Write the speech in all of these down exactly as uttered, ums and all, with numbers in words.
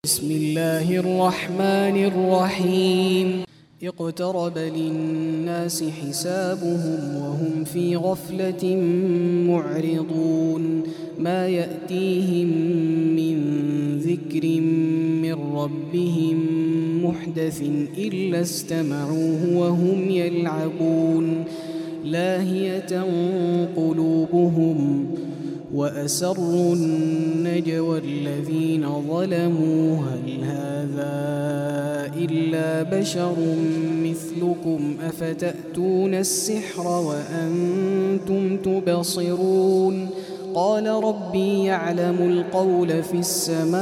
بسم الله الرحمن الرحيم اقترب للناس حسابهم وهم في غفلة معرضون ما يأتيهم من ذكر من ربهم محدث إلا استمعوه وهم يلعبون لاهية قلوبهم وأسروا النجوى الذين ظلموا هل هذا إلا بشر مثلكم أفتأتون السحر وأنتم تبصرون قال ربي يعلم القول في السماء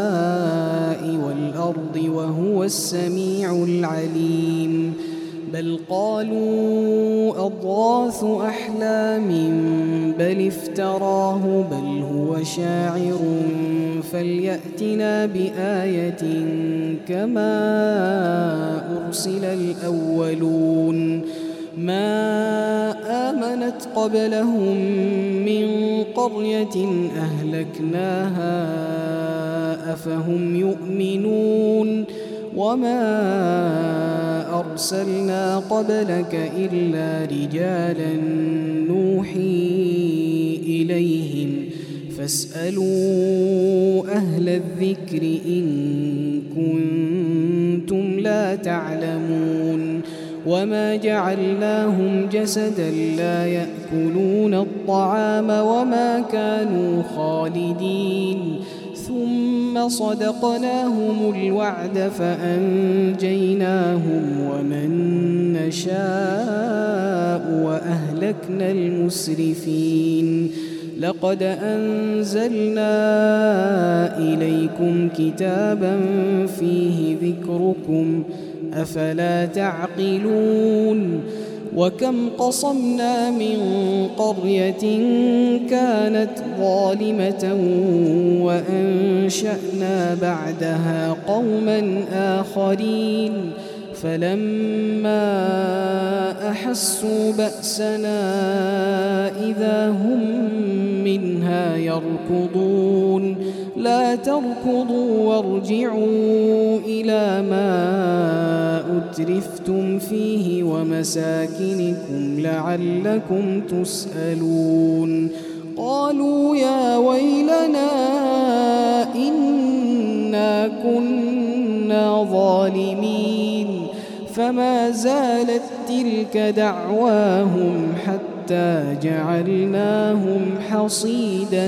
والأرض وهو السميع العليم بل قالوا أضغاث أحلام بل افتراه بل هو شاعر فليأتنا بآية كما أرسل الأولون ما آمنت قبلهم من قرية أهلكناها أفهم يؤمنون وما أرسلنا قبلك إلا رجالا نوحي إليهم فاسألوا أهل الذكر إن كنتم لا تعلمون وما جعلناهم جسدا لا يأكلون الطعام وما كانوا خالدين ثم صدقناهم الوعد فأنجيناهم ومن نشاء وأهلكنا المسرفين لقد أنزلنا إليكم كتابا فيه ذكركم أفلا تعقلون وكم قصمنا من قرية كانت ظالمة وأنشأنا بعدها قوما آخرين فلما أحسوا بأسنا إذا هم منها يركضون لا تركضوا وارجعوا إلى ما أترفتم فيه ومساكنكم لعلكم تسألون قالوا يا ويلنا إنا كنا ظالمين فما زالت تلك دعواهم حتى جعلناهم حصيدا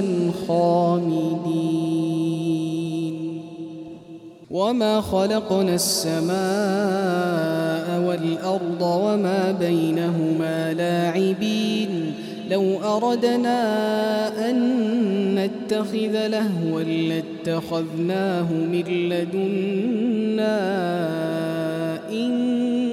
خامدين وما خلقنا السماء والأرض وما بينهما لاعبين لو أردنا أن نتخذ لهوا لاتخذناه من لدنا إن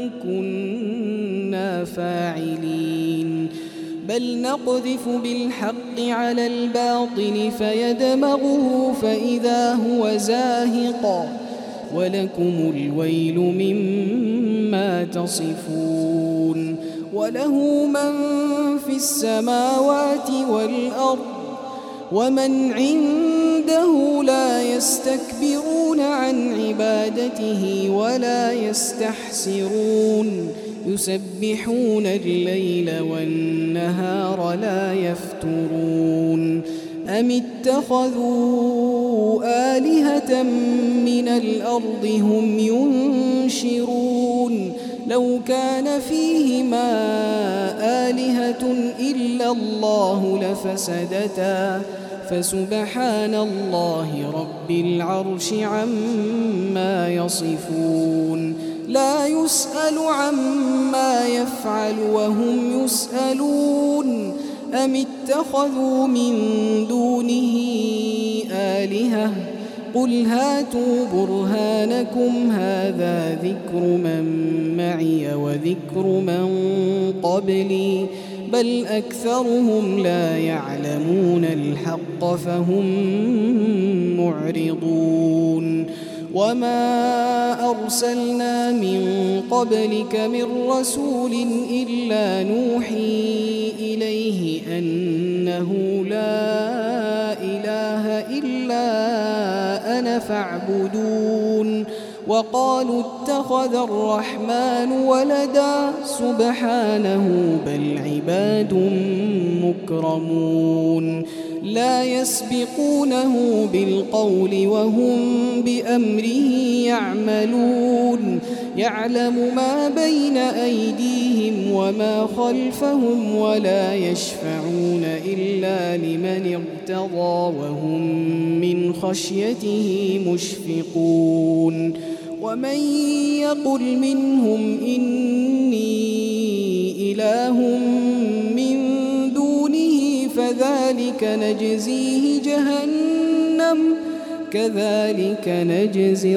كنا فاعلين بل نقذف بالحق على الباطل فيدمغه فإذا هو زاهق ولكم الويل مما تصفون وله من في السماوات والأرض ومن عنده لا يستكبرون عن عبادته ولا يستحسرون يسبحون الليل والنهار لا يفترون أم اتخذوا آلهة من الأرض هم ينشرون لو كان فيهما آلهة إلا الله لفسدتا فسبحان الله رب العرش عما يصفون لا يسأل عما يفعل وهم يسألون أم اتخذوا من دونه آلهة قل هاتوا برهانكم هذا ذكر من معي وذكر من قبلي بل أكثرهم لا يعلمون الحق فهم معرضون وما أرسلنا من قبلك من رسول إلا نوحي إليه أنه لا إله إلا أنا إياي فاعبدون وقالوا اتخذ الرحمن ولدا سبحانه بل عباد مكرمون لا يسبقونه بالقول وهم بأمره يعملون يعلم ما بين أيديهم وما خلفهم ولا يشفعون إلا لمن ارتضى وهم من خشيته مشفقون ومن يقل منهم إني إله من دونه فذلك نجزيه جهنم كذلك نجزي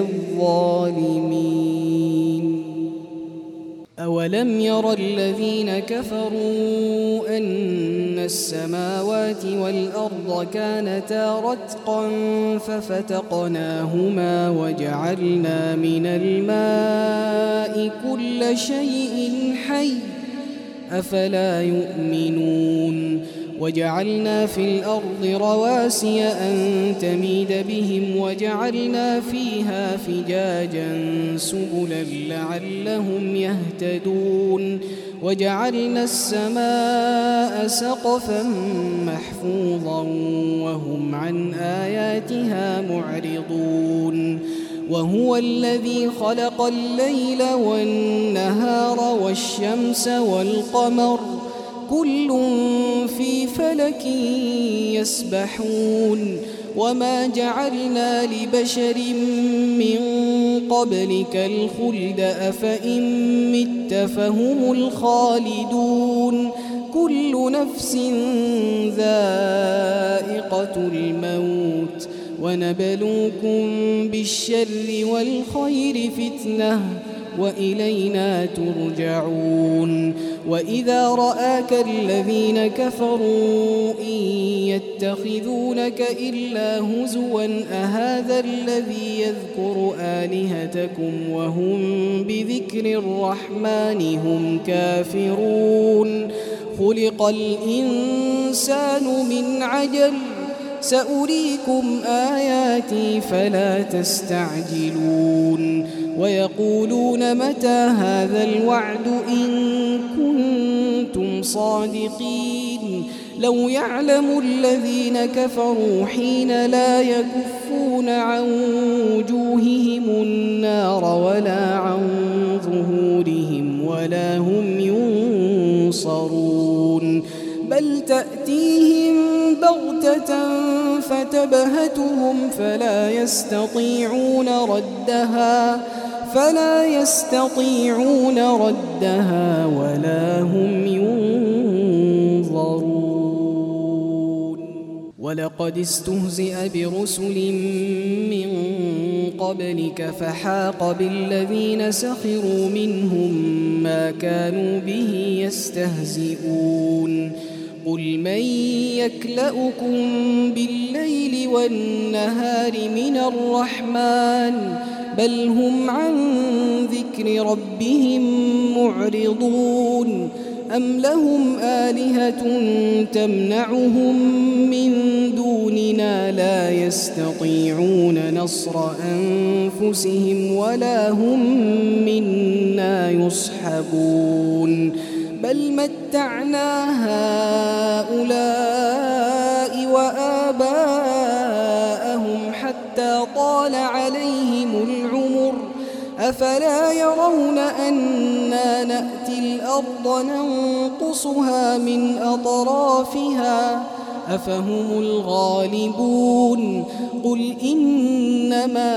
الظالمين أولم ير الذين كفروا أن السماوات والأرض كانتا رتقا ففتقناهما وجعلنا من الماء كل شيء حي أفلا يؤمنون وجعلنا في الأرض رواسي أن تميد بهم وجعلنا فيها فجاجا سبلا لعلهم يهتدون وجعلنا السماء سقفا محفوظا وهم عن آياتها معرضون وهو الذي خلق الليل والنهار والشمس والقمر كل في فلك يسبحون وما جعلنا لبشر من قبلك الخلد أفإن مت فهم الخالدون كل نفس ذائقة الموت ونبلوكم بالشر والخير فتنة وإلينا ترجعون وإذا رآك الذين كفروا إن يتخذونك إلا هزوا أهذا الذي يذكر آلهتكم وهم بذكر الرحمن هم كافرون خلق الإنسان من عجل سأريكم آياتي فلا تستعجلون ويقولون متى هذا الوعد إن كنتم صادقين لو يعلم الذين كفروا حين لا يكفون عن وجوههم النار ولا عن ظهورهم ولا هم ينصرون بل تأتيهم بغتة فتبهتهم فلا يستطيعون ردها فلا يستطيعون ردها ولا هم ينظرون ولقد استهزئ برسل من قبلك فحاق بالذين سخروا منهم ما كانوا به يستهزئون قل من يكلؤكم بالليل والنهار من الرحمن بل هم عن ذكر ربهم معرضون أم لهم آلهة تمنعهم من دوننا لا يستطيعون نصر أنفسهم ولا هم منا يصحبون بل متعنا هؤلاء وآباءهم حتى طال عليهم العمر أفلا يرون أنا نأتي الأرض ننقصها من أطرافها أفهم الغالبون قل إنما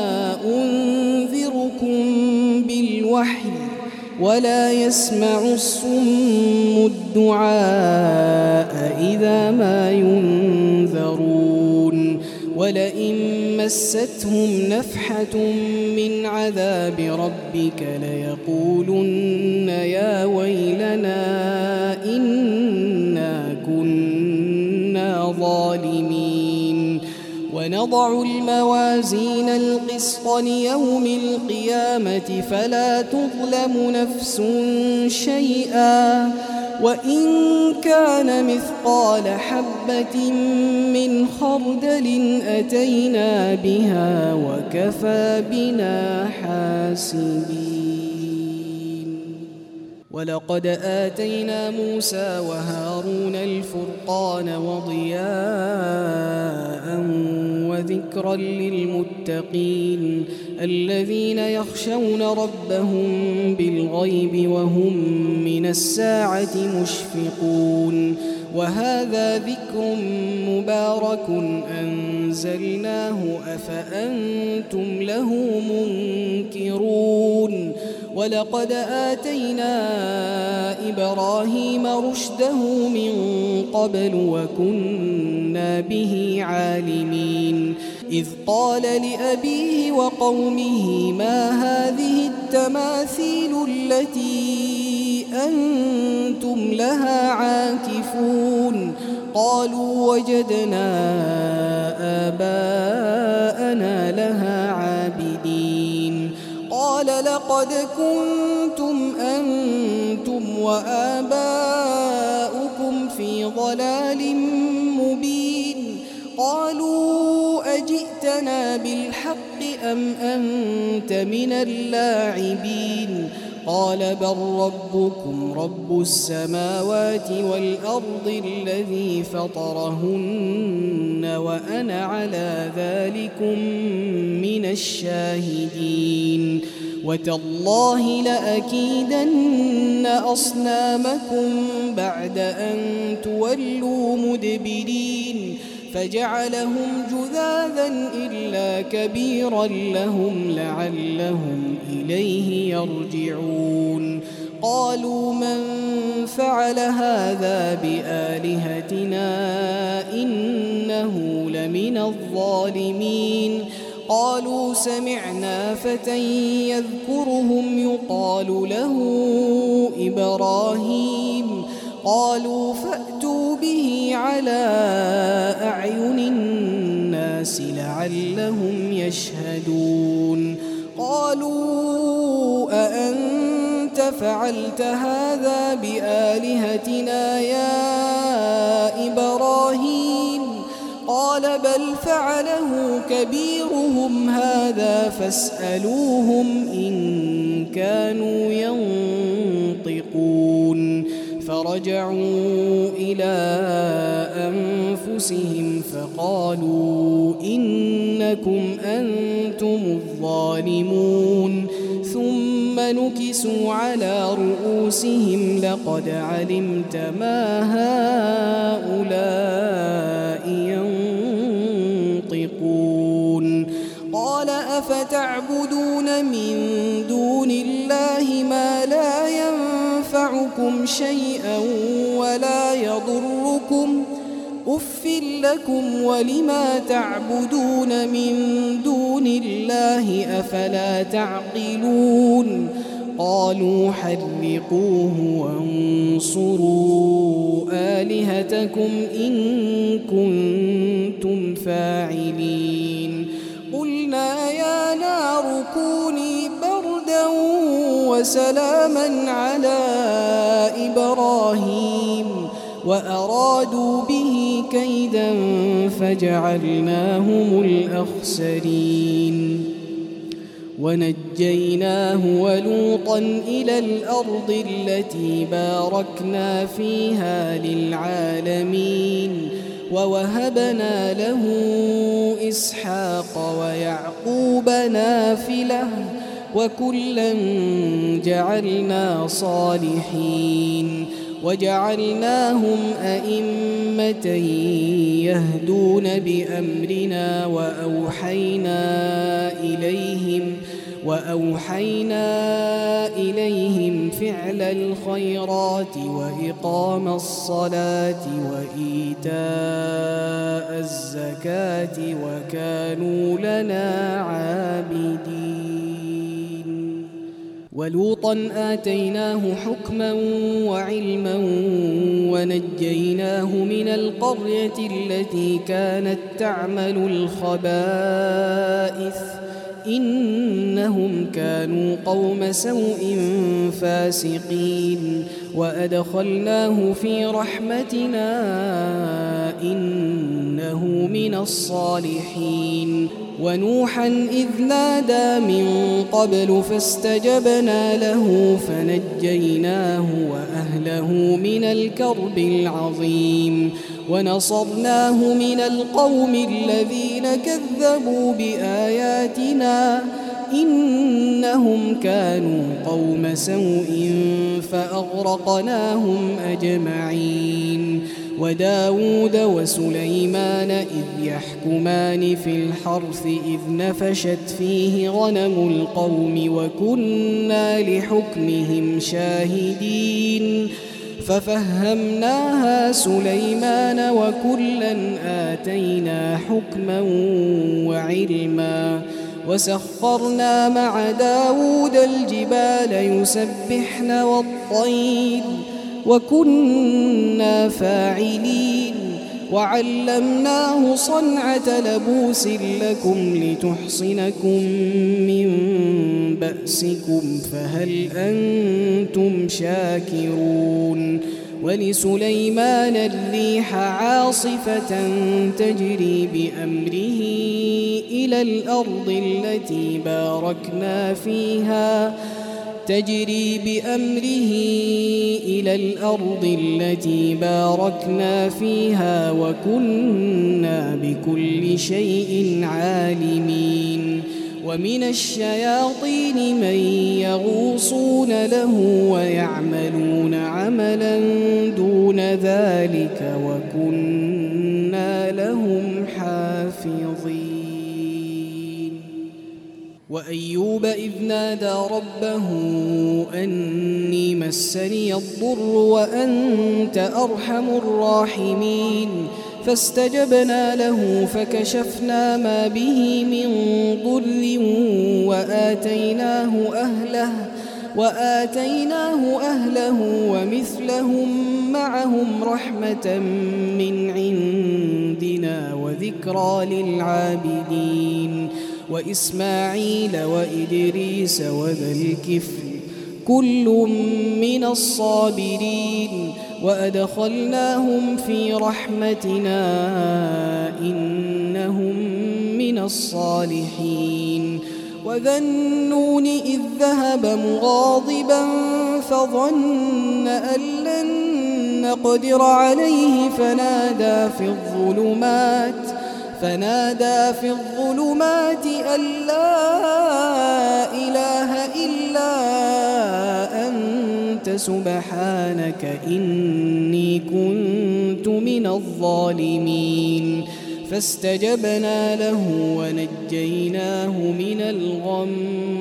أنذركم بالوحي ولا يسمع الصم الدعاء إذا ما ينذرون ولئن مستهم نفحة من عذاب ربك ليقولن يا ويلنا إنا كنا ظالمين ونضع الموازين القسط ليوم القيامة فلا تظلم نفس شيئا وإن كان مثقال حبة من خردل أتينا بها وكفى بنا حاسبين. ولقد آتينا موسى وهارون الفرقان وضياء وذكرا للمتقين الذين يخشون ربهم بالغيب وهم من الساعة مشفقون. وهذا ذكر مبارك أنزلناه أفأنتم له منكرون. ولقد آتينا إبراهيم رشده من قبل وكنا به عالمين إذ قال لأبيه وقومه ما هذه التماثيل التي أنتم لها عاكفون قالوا وجدنا آباءنا لها عابدين قال لقد كنتم أنتم وآباؤكم في ضلال مبين قالوا أجئتنا بالحق أم أنت من اللاعبين قال بل ربكم رب السماوات والأرض الذي فطرهن وأنا على ذلكم من الشاهدين وتالله لأكيدن أصنامكم بعد أن تولوا مدبرين فجعلهم جذاذا إلا كبيرا لهم لعلهم إليه يرجعون قالوا من فعل هذا بآلهتنا إنه لمن الظالمين قالوا سمعنا فتى يذكرهم يقال له إبراهيم قالوا فأتوا به على أعين الناس لعلهم يشهدون قالوا أأنت فعلت هذا بآلهتنا يا إبراهيم قال بل فعله كبيرهم هذا فاسألوهم إن كانوا ينطقون فرجعوا إلى أنفسهم فقالوا إنكم أنتم الظالمون ثم نكسوا على رؤوسهم لقد علمت ما هؤلاء ينطقون قال أفتعبدون من دون الله ما لا ينفعكم شيئا ولا يضركم أف لكم ولما تعبدون من دون الله أفلا تعقلون قالوا حرقوه وانصروا آلهتكم إن كنتم فاعلين قلنا يا نار كوني بردا وسلاما على إبراهيم وأرادوا به كيدا فجعلناهم الأخسرين ونجيناه ولوطا إلى الأرض التي باركنا فيها للعالمين ووهبنا له إسحاق ويعقوب نافلة وكلا جعلنا صالحين وجعلناهم أئمة يهدون بأمرنا وأوحينا إليهم وأوحينا إليهم فعل الخيرات وإقام الصلاة وإيتاء الزكاة وكانوا لنا عابدين ولوطا آتيناه حكما وعلما ونجيناه من القرية التي كانت تعمل الخبائث إنهم كانوا قوم سوء فاسقين وأدخلناه في رحمتنا إنه من الصالحين ونوحا إذ نادى من قبل فاستجبنا له فنجيناه وأهله من الكرب العظيم ونصرناه من القوم الذين كذبوا بآياتنا إنهم كانوا قوم سوء فأغرقناهم أجمعين وداود وسليمان إذ يحكمان في الحرث إذ نفشت فيه غنم القوم وكنا لحكمهم شاهدين ففهمناها سليمان وكلا آتينا حكما وعلما وسخرنا مع داود الجبال يسبحن والطير وكنا فاعلين وعلمناه صنعة لبوس لكم لتحصنكم من بأسكم فهل أنتم شاكرون ولسليمان الريح عاصفة تجري بأمره إلى الأرض التي باركنا فيها تجري بأمره إلى الأرض التي باركنا فيها وكنا بكل شيء عالمين ومن الشياطين من يغوصون له ويعملون عملا دون ذلك وكنا لهم حافظين وأيوب إذ نادى ربه أني مسني الضر وأنت أرحم الراحمين فاستجبنا له فكشفنا ما به من ضر وآتيناه أهله وآتيناه أهله ومثلهم معهم رحمة من عندنا وذكرى للعابدين وإسماعيل وإدريس وذا الكفل كل من الصابرين وأدخلناهم في رحمتنا إنهم من الصالحين وذا النون إذ ذهب مغاضبا فظن أن لن نقدر عليه فنادى في الظلمات فنادى في الظلمات أن لا إله إلا أنت سبحانك إني كنت من الظالمين فاستجبنا له ونجيناه من الغم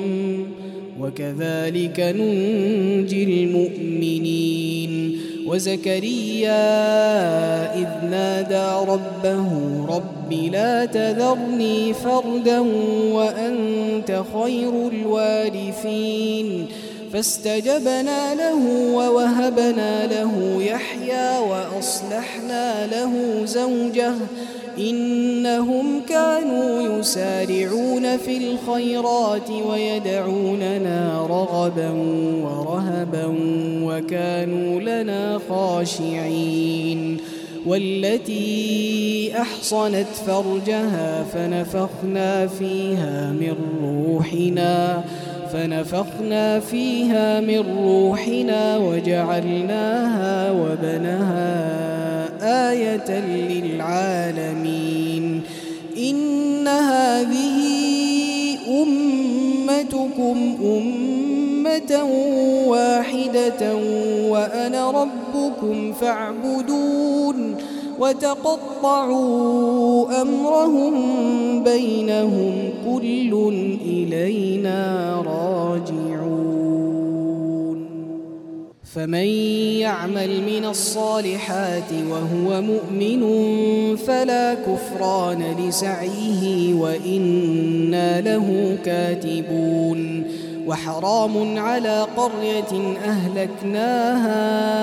وكذلك ننجي المؤمنين وزكريا إذ نادى ربه رب لا تذرني فردا وأنت خير الوارثين فاستجبنا له ووهبنا له يحيى وأصلحنا له زوجه إنهم كانوا يسارعون في الخيرات ويدعوننا رغبا ورهبا وكانوا لنا خاشعين والتي أحصنت فرجها فنفخنا فيها من روحنا فنفخنا فيها من روحنا وجعلناها وبنها آية للعالمين إن هذه أمتكم أمة واحدة وأنا ربكم فاعبدون وتقطعوا أمرهم بينهم كل إلينا راجعون فمن يعمل من الصالحات وهو مؤمن فلا كفران لسعيه وإنا له كاتبون وحرام على قرية أهلكناها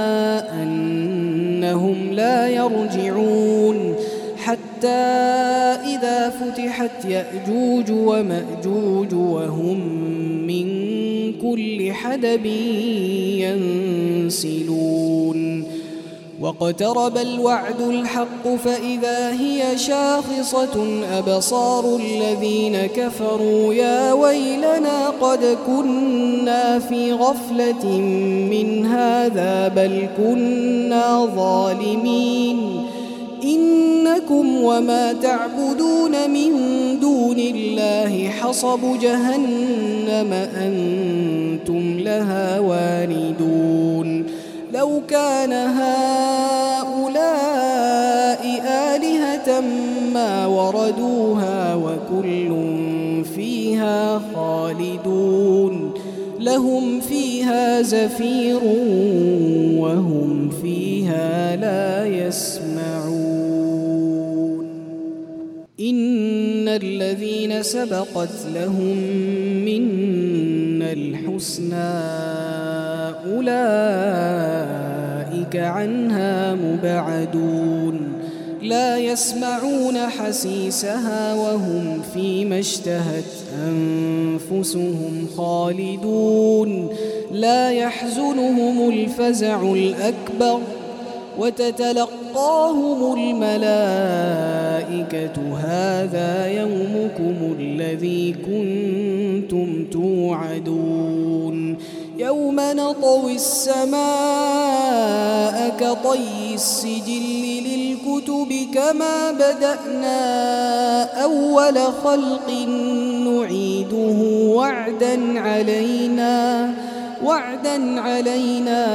أنهم لا يرجعون حتى إذا فتحت يأجوج ومأجوج وهم من كل حدب ينسلون واقترب الوعد الحق فإذا هي شاخصة أبصار الذين كفروا يا ويلنا قد كنا في غفلة من هذا بل كنا ظالمين إنكم وما تعبدون من دون الله حصب جهنم أنتم لها واردون لو كان هؤلاء آلهة ما وردوها وكل فيها خالدون لهم فيها زفير وهم فيها لا يسمعون إن الذين سبقت لهم منا الحسنى أولئك عنها مبعدون لا يسمعون حسيسها وهم فيما اشتهت أنفسهم خالدون لا يحزنهم الفزع الأكبر وتتلقاهم الملائكة هذا يومكم الذي كنتم توعدون يوم نطوي السماء كطي السجل للكتب كما بدأنا أول خلق نعيده وعدا علينا وعدا علينا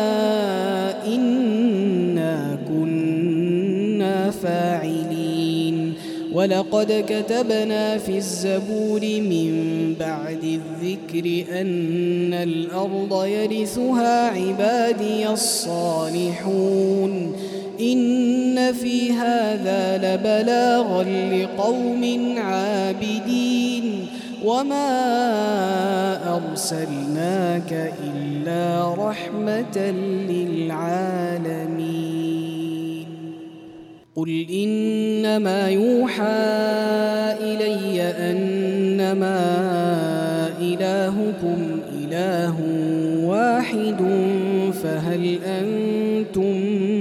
إنا كنا فاعلين ولقد كتبنا في الزبور من بعد الذكر أن الأرض يرثها عبادي الصالحون إن في هذا لبلاغا لقوم عابدين وما أرسلناك إلا رحمة للعالمين قل إنما يوحى إلي أنما إلهكم إله واحد فهل أنتم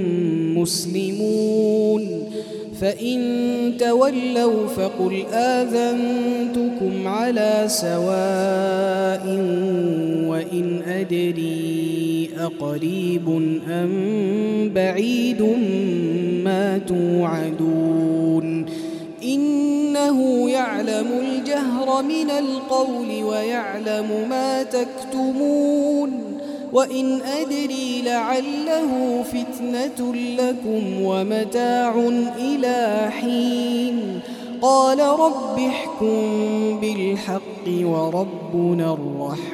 مسلمون فإن تولوا فقل آذنتكم على سواء وإن أدري أقريب أم بعيد ما توعدون إنه يعلم الجهر من القول ويعلم ما تكتمون وإن أدري لعله فتنة لكم ومتاع إلى حين قال رب احكم بالحق وربنا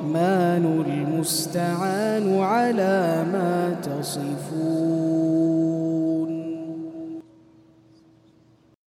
الرحمن المستعان على ما تصفون.